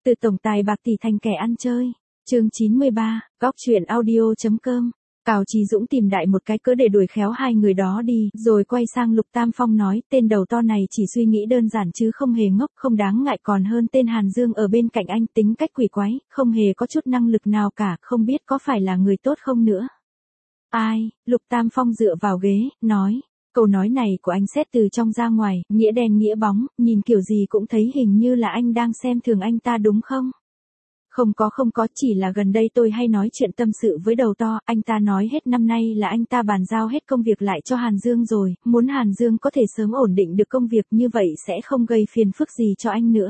Từ tổng tài bạc tỷ thành kẻ ăn chơi. Chương 93, góc truyện audio.com. Cào Chí Dũng tìm đại một cái cớ để đuổi khéo hai người đó đi, rồi quay sang Lục Tam Phong nói, tên đầu to này chỉ suy nghĩ đơn giản chứ không hề ngốc, không đáng ngại, còn hơn tên Hàn Dương ở bên cạnh anh, tính cách quỷ quái, không hề có chút năng lực nào cả, không biết có phải là người tốt không nữa. Ai? Lục Tam Phong dựa vào ghế, nói. Câu nói này của anh xét từ trong ra ngoài, nghĩa đen nghĩa bóng, nhìn kiểu gì cũng thấy hình như là anh đang xem thường anh ta đúng không? Không có, chỉ là gần đây tôi hay nói chuyện tâm sự với đầu to, anh ta nói hết năm nay là anh ta bàn giao hết công việc lại cho Hàn Dương rồi, muốn Hàn Dương có thể sớm ổn định được công việc, như vậy sẽ không gây phiền phức gì cho anh nữa.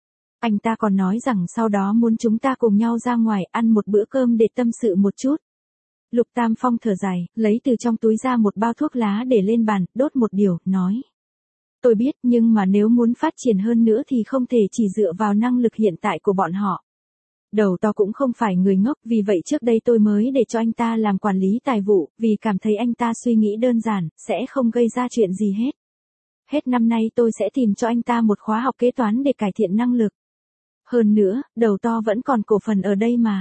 Anh ta còn nói rằng sau đó muốn chúng ta cùng nhau ra ngoài ăn một bữa cơm để tâm sự một chút. Lục Tam Phong thở dài, lấy từ trong túi ra một bao thuốc lá để lên bàn, đốt một điếu, nói. Tôi biết, nhưng mà nếu muốn phát triển hơn nữa thì không thể chỉ dựa vào năng lực hiện tại của bọn họ. Đầu to cũng không phải người ngốc, vì vậy trước đây tôi mới để cho anh ta làm quản lý tài vụ, vì cảm thấy anh ta suy nghĩ đơn giản, sẽ không gây ra chuyện gì hết. Hết năm nay tôi sẽ tìm cho anh ta một khóa học kế toán để cải thiện năng lực. Hơn nữa, đầu to vẫn còn cổ phần ở đây mà.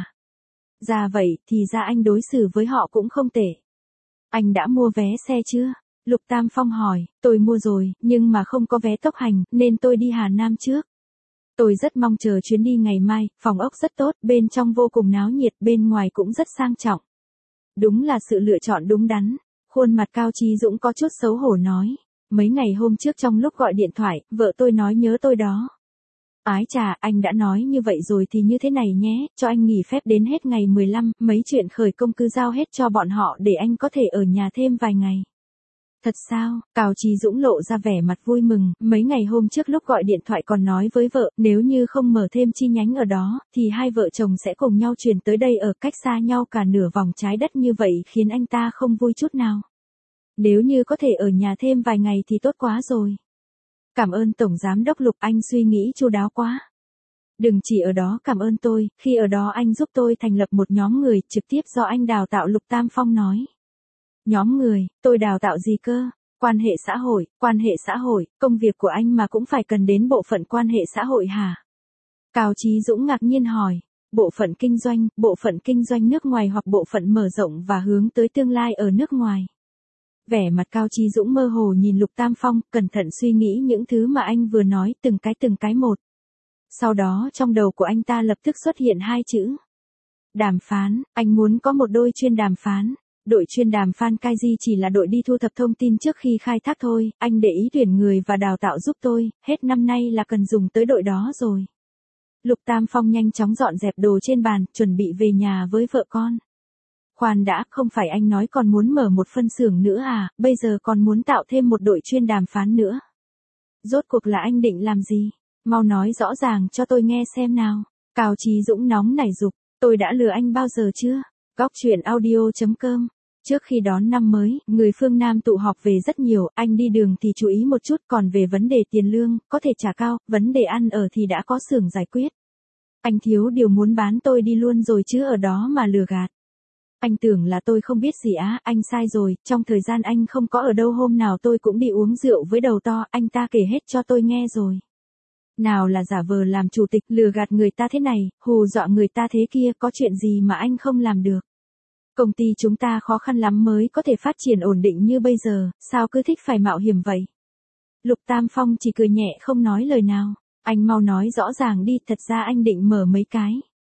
Ra vậy, thì ra anh đối xử với họ cũng không tệ. Anh đã mua vé xe chưa? Lục Tam Phong hỏi, tôi mua rồi, nhưng mà không có vé tốc hành, nên tôi đi Hà Nam trước. Tôi rất mong chờ chuyến đi ngày mai, phòng ốc rất tốt, bên trong vô cùng náo nhiệt, bên ngoài cũng rất sang trọng. Đúng là sự lựa chọn đúng đắn. Khuôn mặt Cao Chí Dũng có chút xấu hổ nói. Mấy ngày hôm trước trong lúc gọi điện thoại, vợ tôi nói nhớ tôi đó. Ái chà, anh đã nói như vậy rồi thì như thế này nhé, cho anh nghỉ phép đến hết ngày 15, mấy chuyện khởi công cứ giao hết cho bọn họ để anh có thể ở nhà thêm vài ngày. Thật sao? Cao Chí Dũng lộ ra vẻ mặt vui mừng, mấy ngày hôm trước lúc gọi điện thoại còn nói với vợ, nếu như không mở thêm chi nhánh ở đó, thì hai vợ chồng sẽ cùng nhau chuyển tới đây ở cách xa nhau cả nửa vòng trái đất, như vậy khiến anh ta không vui chút nào. Nếu như có thể ở nhà thêm vài ngày thì tốt quá rồi. Cảm ơn Tổng Giám đốc Lục, anh suy nghĩ chu đáo quá. Đừng chỉ ở đó cảm ơn tôi, khi ở đó anh giúp tôi thành lập một nhóm người, trực tiếp do anh đào tạo. Lục Tam Phong nói. Nhóm người, tôi đào tạo gì cơ? Quan hệ xã hội, công việc của anh mà cũng phải cần đến bộ phận quan hệ xã hội hả? Cao Chí Dũng ngạc nhiên hỏi. Bộ phận kinh doanh nước ngoài hoặc bộ phận mở rộng và hướng tới tương lai ở nước ngoài. Vẻ mặt Cao Chí Dũng mơ hồ nhìn Lục Tam Phong, cẩn thận suy nghĩ những thứ mà anh vừa nói từng cái một. Sau đó trong đầu của anh ta lập tức xuất hiện hai chữ. Đàm phán, anh muốn có một đội chuyên đàm phán. Đội chuyên đàm phán cái gì, chỉ là đội đi thu thập thông tin trước khi khai thác thôi, anh để ý tuyển người và đào tạo giúp tôi, hết năm nay là cần dùng tới đội đó rồi. Lục Tam Phong nhanh chóng dọn dẹp đồ trên bàn, chuẩn bị về nhà với vợ con. Khoan đã, không phải anh nói còn muốn mở một phân xưởng nữa à, bây giờ còn muốn tạo thêm một đội chuyên đàm phán nữa. Rốt cuộc là anh định làm gì? Mau nói rõ ràng cho tôi nghe xem nào. Cao Chí Dũng nóng nảy giục, tôi đã lừa anh bao giờ chưa? Góc truyện audio.com. Trước khi đón năm mới, người phương Nam tụ họp về rất nhiều, anh đi đường thì chú ý một chút, còn về vấn đề tiền lương, có thể trả cao, vấn đề ăn ở thì đã có xưởng giải quyết. Anh thiếu điều muốn bán tôi đi luôn rồi chứ ở đó mà lừa gạt. Anh tưởng là tôi không biết gì á, anh sai rồi, trong thời gian anh không có ở đâu hôm nào tôi cũng đi uống rượu với đầu to, anh ta kể hết cho tôi nghe rồi. Nào là giả vờ làm chủ tịch, lừa gạt người ta thế này, hù dọa người ta thế kia, có chuyện gì mà anh không làm được. Công ty chúng ta khó khăn lắm mới có thể phát triển ổn định như bây giờ, sao cứ thích phải mạo hiểm vậy? Lục Tam Phong chỉ cười nhẹ không nói lời nào. Anh mau nói rõ ràng đi, thật ra anh định mở mấy cái.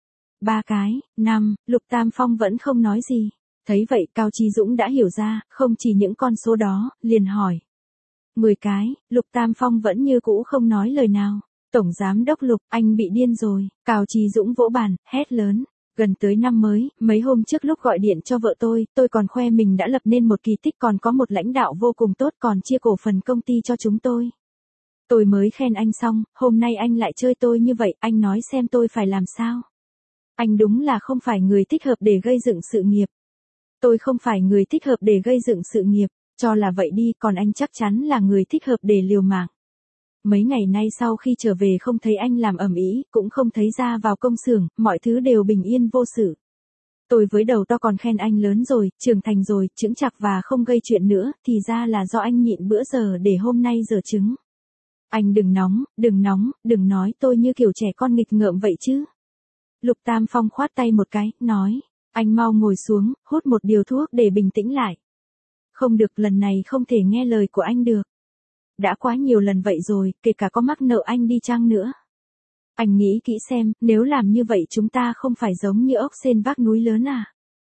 3 cái, 5, Lục Tam Phong vẫn không nói gì. Thấy vậy Cao Chí Dũng đã hiểu ra, không chỉ những con số đó, liền hỏi. 10 cái, Lục Tam Phong vẫn như cũ không nói lời nào. Tổng Giám đốc Lục, anh bị điên rồi. Cao Chí Dũng vỗ bàn, hét lớn. Gần tới năm mới, mấy hôm trước lúc gọi điện cho vợ tôi còn khoe mình đã lập nên một kỳ tích, còn có một lãnh đạo vô cùng tốt, còn chia cổ phần công ty cho chúng tôi. Tôi mới khen anh xong, hôm nay anh lại chơi tôi như vậy, anh nói xem tôi phải làm sao? Anh đúng là không phải người thích hợp để gây dựng sự nghiệp. Tôi không phải người thích hợp để gây dựng sự nghiệp, cho là vậy đi, còn anh chắc chắn là người thích hợp để liều mạng. Mấy ngày nay sau khi trở về không thấy anh làm ầm ĩ, cũng không thấy ra vào công xưởng, mọi thứ đều bình yên vô sự. Tôi với đầu to còn khen anh lớn rồi, trưởng thành rồi, chững chạc và không gây chuyện nữa, thì ra là do anh nhịn bữa giờ để hôm nay giở trứng. Anh đừng nóng, đừng nói tôi như kiểu trẻ con nghịch ngợm vậy chứ. Lục Tam Phong khoát tay một cái, nói, anh mau ngồi xuống, hút một điều thuốc để bình tĩnh lại. Không được, lần này không thể nghe lời của anh được. Đã quá nhiều lần vậy rồi, kể cả có mắc nợ anh đi chăng nữa. Anh nghĩ kỹ xem, nếu làm như vậy chúng ta không phải giống như ốc sên vác núi lớn à?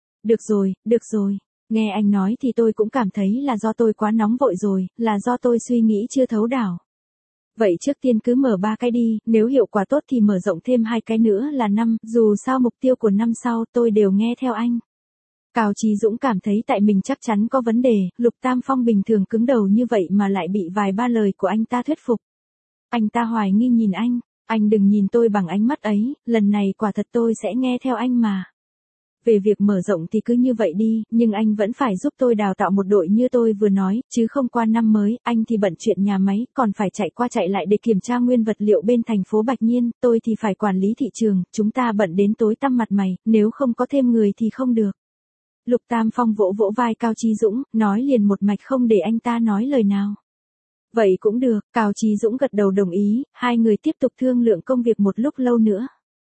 Được rồi. Nghe anh nói thì tôi cũng cảm thấy là do tôi quá nóng vội rồi, là do tôi suy nghĩ chưa thấu đáo. Vậy trước tiên cứ mở 3 cái đi, nếu hiệu quả tốt thì mở rộng thêm 2 cái nữa là 5, dù sao mục tiêu của năm sau tôi đều nghe theo anh. Cao Chí Dũng cảm thấy tại mình chắc chắn có vấn đề, Lục Tam Phong bình thường cứng đầu như vậy mà lại bị vài ba lời của anh ta thuyết phục. Anh ta hoài nghi nhìn anh đừng nhìn tôi bằng ánh mắt ấy, lần này quả thật tôi sẽ nghe theo anh mà. Về việc mở rộng thì cứ như vậy đi, nhưng anh vẫn phải giúp tôi đào tạo một đội như tôi vừa nói, chứ không qua năm mới, anh thì bận chuyện nhà máy, còn phải chạy qua chạy lại để kiểm tra nguyên vật liệu bên thành phố Bạch Nhiên, tôi thì phải quản lý thị trường, chúng ta bận đến tối tăm mặt mày, nếu không có thêm người thì không được. Lục Tam Phong vỗ vỗ vai Cao Chí Dũng, nói liền một mạch không để anh ta nói lời nào. Vậy cũng được, Cao Chí Dũng gật đầu đồng ý, hai người tiếp tục thương lượng công việc một lúc lâu nữa.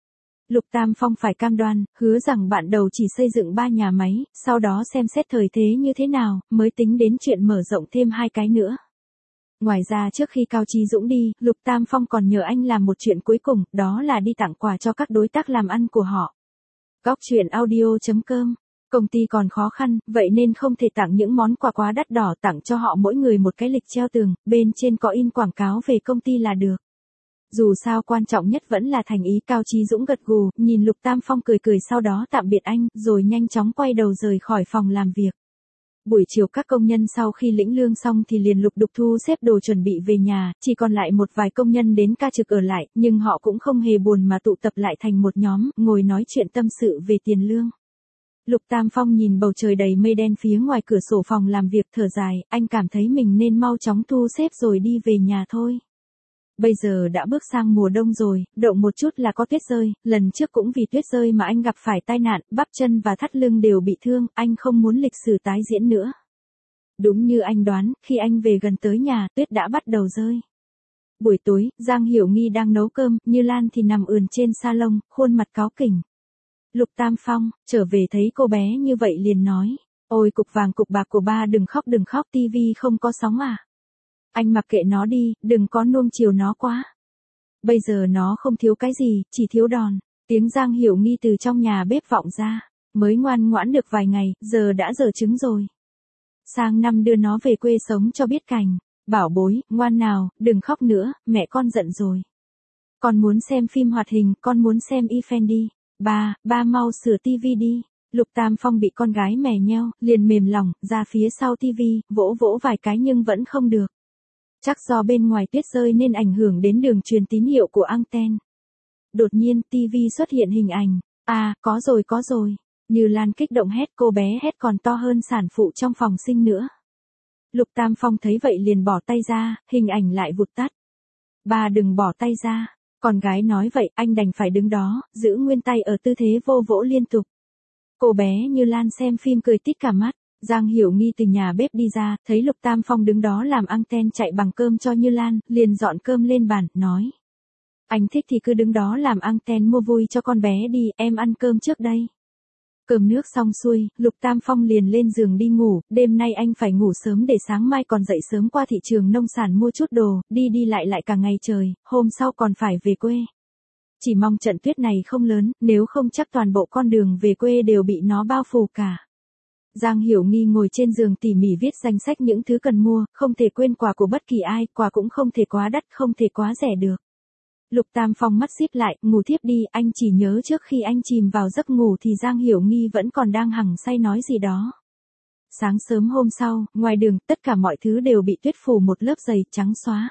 Lục Tam Phong phải cam đoan, hứa rằng bạn đầu chỉ xây dựng 3 nhà máy, sau đó xem xét thời thế như thế nào, mới tính đến chuyện mở rộng thêm 2 cái nữa. Ngoài ra trước khi Cao Chí Dũng đi, Lục Tam Phong còn nhờ anh làm một chuyện cuối cùng, đó là đi tặng quà cho các đối tác làm ăn của họ. Góc truyện audio.com. Công ty còn khó khăn, vậy nên không thể tặng những món quà quá đắt đỏ, tặng cho họ mỗi người một cái lịch treo tường, bên trên có in quảng cáo về công ty là được. Dù sao quan trọng nhất vẫn là thành ý. Cao Chí Dũng gật gù, nhìn Lục Tam Phong cười cười sau đó tạm biệt anh, rồi nhanh chóng quay đầu rời khỏi phòng làm việc. Buổi chiều các công nhân sau khi lĩnh lương xong thì liền lục đục thu xếp đồ chuẩn bị về nhà, chỉ còn lại một vài công nhân đến ca trực ở lại, nhưng họ cũng không hề buồn mà tụ tập lại thành một nhóm, ngồi nói chuyện tâm sự về tiền lương. Lục Tam Phong nhìn bầu trời đầy mây đen phía ngoài cửa sổ phòng làm việc thở dài, anh cảm thấy mình nên mau chóng thu xếp rồi đi về nhà thôi. Bây giờ đã bước sang mùa đông rồi, động một chút là có tuyết rơi, lần trước cũng vì tuyết rơi mà anh gặp phải tai nạn, bắp chân và thắt lưng đều bị thương, anh không muốn lịch sử tái diễn nữa. Đúng như anh đoán, khi anh về gần tới nhà, tuyết đã bắt đầu rơi. Buổi tối, Giang Hiểu Nghi đang nấu cơm, Như Lan thì nằm ườn trên salon, khuôn mặt cáu kỉnh. Lục Tam Phong, trở về thấy cô bé như vậy liền nói, ôi cục vàng cục bạc của ba đừng khóc, tivi không có sóng à. Anh mặc kệ nó đi, đừng có nuông chiều nó quá. Bây giờ nó không thiếu cái gì, chỉ thiếu đòn. Tiếng Giang Hiểu Nghi từ trong nhà bếp vọng ra, mới ngoan ngoãn được vài ngày, giờ đã dở trứng rồi. Sang năm đưa nó về quê sống cho biết cành. Bảo bối, ngoan nào, đừng khóc nữa, mẹ con giận rồi. Con muốn xem phim hoạt hình, con muốn xem Effendi. Ba mau sửa tivi đi. Lục Tam Phong bị con gái mè nheo, liền mềm lòng, ra phía sau tivi, vỗ vỗ vài cái nhưng vẫn không được. Chắc do bên ngoài tuyết rơi nên ảnh hưởng đến đường truyền tín hiệu của anten. Đột nhiên, tivi xuất hiện hình ảnh. Có rồi. Như Lan kích động hét, cô bé hét còn to hơn sản phụ trong phòng sinh nữa. Lục Tam Phong thấy vậy liền bỏ tay ra, hình ảnh lại vụt tắt. Ba đừng bỏ tay ra. Con gái nói vậy, anh đành phải đứng đó, giữ nguyên tay ở tư thế vô vỗ liên tục. Cô bé Như Lan xem phim cười tít cả mắt. Giang Hiểu Nghi từ nhà bếp đi ra, thấy Lục Tam Phong đứng đó làm anten chạy bằng cơm cho Như Lan, liền dọn cơm lên bàn, nói. Anh thích thì cứ đứng đó làm anten mua vui cho con bé đi, em ăn cơm trước đây. Cơm nước xong xuôi, Lục Tam Phong liền lên giường đi ngủ, đêm nay anh phải ngủ sớm để sáng mai còn dậy sớm qua thị trường nông sản mua chút đồ, đi lại cả ngày trời, hôm sau còn phải về quê. Chỉ mong trận tuyết này không lớn, nếu không chắc toàn bộ con đường về quê đều bị nó bao phủ cả. Giang Hiểu Nghi ngồi trên giường tỉ mỉ viết danh sách những thứ cần mua, không thể quên quà của bất kỳ ai, quà cũng không thể quá đắt, không thể quá rẻ được. Lục Tam Phong mắt díp lại, ngủ thiếp đi, anh chỉ nhớ trước khi anh chìm vào giấc ngủ thì Giang Hiểu Nghi vẫn còn đang hằng say nói gì đó. Sáng sớm hôm sau, ngoài đường, tất cả mọi thứ đều bị tuyết phủ một lớp dày trắng xóa.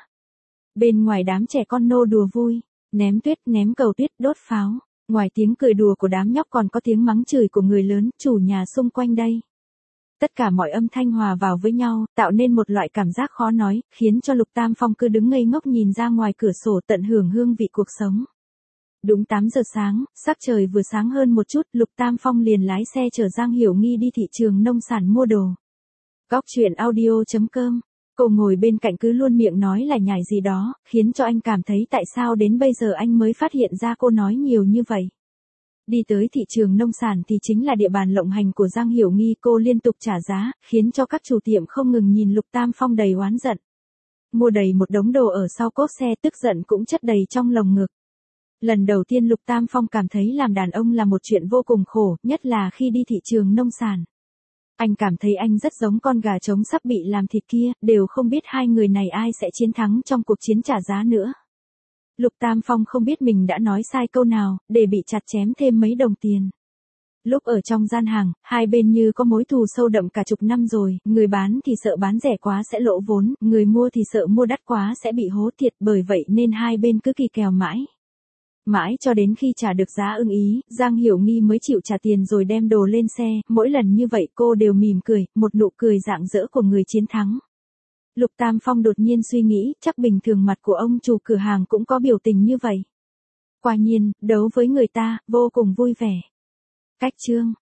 Bên ngoài đám trẻ con nô đùa vui, ném tuyết, ném cầu tuyết, đốt pháo. Ngoài tiếng cười đùa của đám nhóc còn có tiếng mắng chửi của người lớn, chủ nhà xung quanh đây. Tất cả mọi âm thanh hòa vào với nhau, tạo nên một loại cảm giác khó nói, khiến cho Lục Tam Phong cứ đứng ngây ngốc nhìn ra ngoài cửa sổ tận hưởng hương vị cuộc sống. Đúng 8 giờ sáng, sắc trời vừa sáng hơn một chút, Lục Tam Phong liền lái xe chở Giang Hiểu Nghi đi thị trường nông sản mua đồ. Góc truyện audio.com Cô ngồi bên cạnh cứ luôn miệng nói là nhải gì đó, khiến cho anh cảm thấy tại sao đến bây giờ anh mới phát hiện ra cô nói nhiều như vậy. Đi tới thị trường nông sản thì chính là địa bàn lộng hành của Giang Hiểu Nghi, cô liên tục trả giá, khiến cho các chủ tiệm không ngừng nhìn Lục Tam Phong đầy oán giận. Mua đầy một đống đồ ở sau cốp xe, tức giận cũng chất đầy trong lồng ngực. Lần đầu tiên Lục Tam Phong cảm thấy làm đàn ông là một chuyện vô cùng khổ, nhất là khi đi thị trường nông sản. Anh cảm thấy anh rất giống con gà trống sắp bị làm thịt kia, đều không biết hai người này ai sẽ chiến thắng trong cuộc chiến trả giá nữa. Lục Tam Phong không biết mình đã nói sai câu nào, để bị chặt chém thêm mấy đồng tiền. Lúc ở trong gian hàng, hai bên như có mối thù sâu đậm cả chục năm rồi, người bán thì sợ bán rẻ quá sẽ lỗ vốn, người mua thì sợ mua đắt quá sẽ bị hố thiệt, bởi vậy nên hai bên cứ kỳ kèo mãi. Mãi cho đến khi trả được giá ưng ý, Giang Hiểu Nghi mới chịu trả tiền rồi đem đồ lên xe, mỗi lần như vậy cô đều mỉm cười, một nụ cười rạng rỡ của người chiến thắng. Lục Tam Phong đột nhiên suy nghĩ, chắc bình thường mặt của ông chủ cửa hàng cũng có biểu tình như vậy. Quả nhiên, đấu với người ta, vô cùng vui vẻ. Cách chương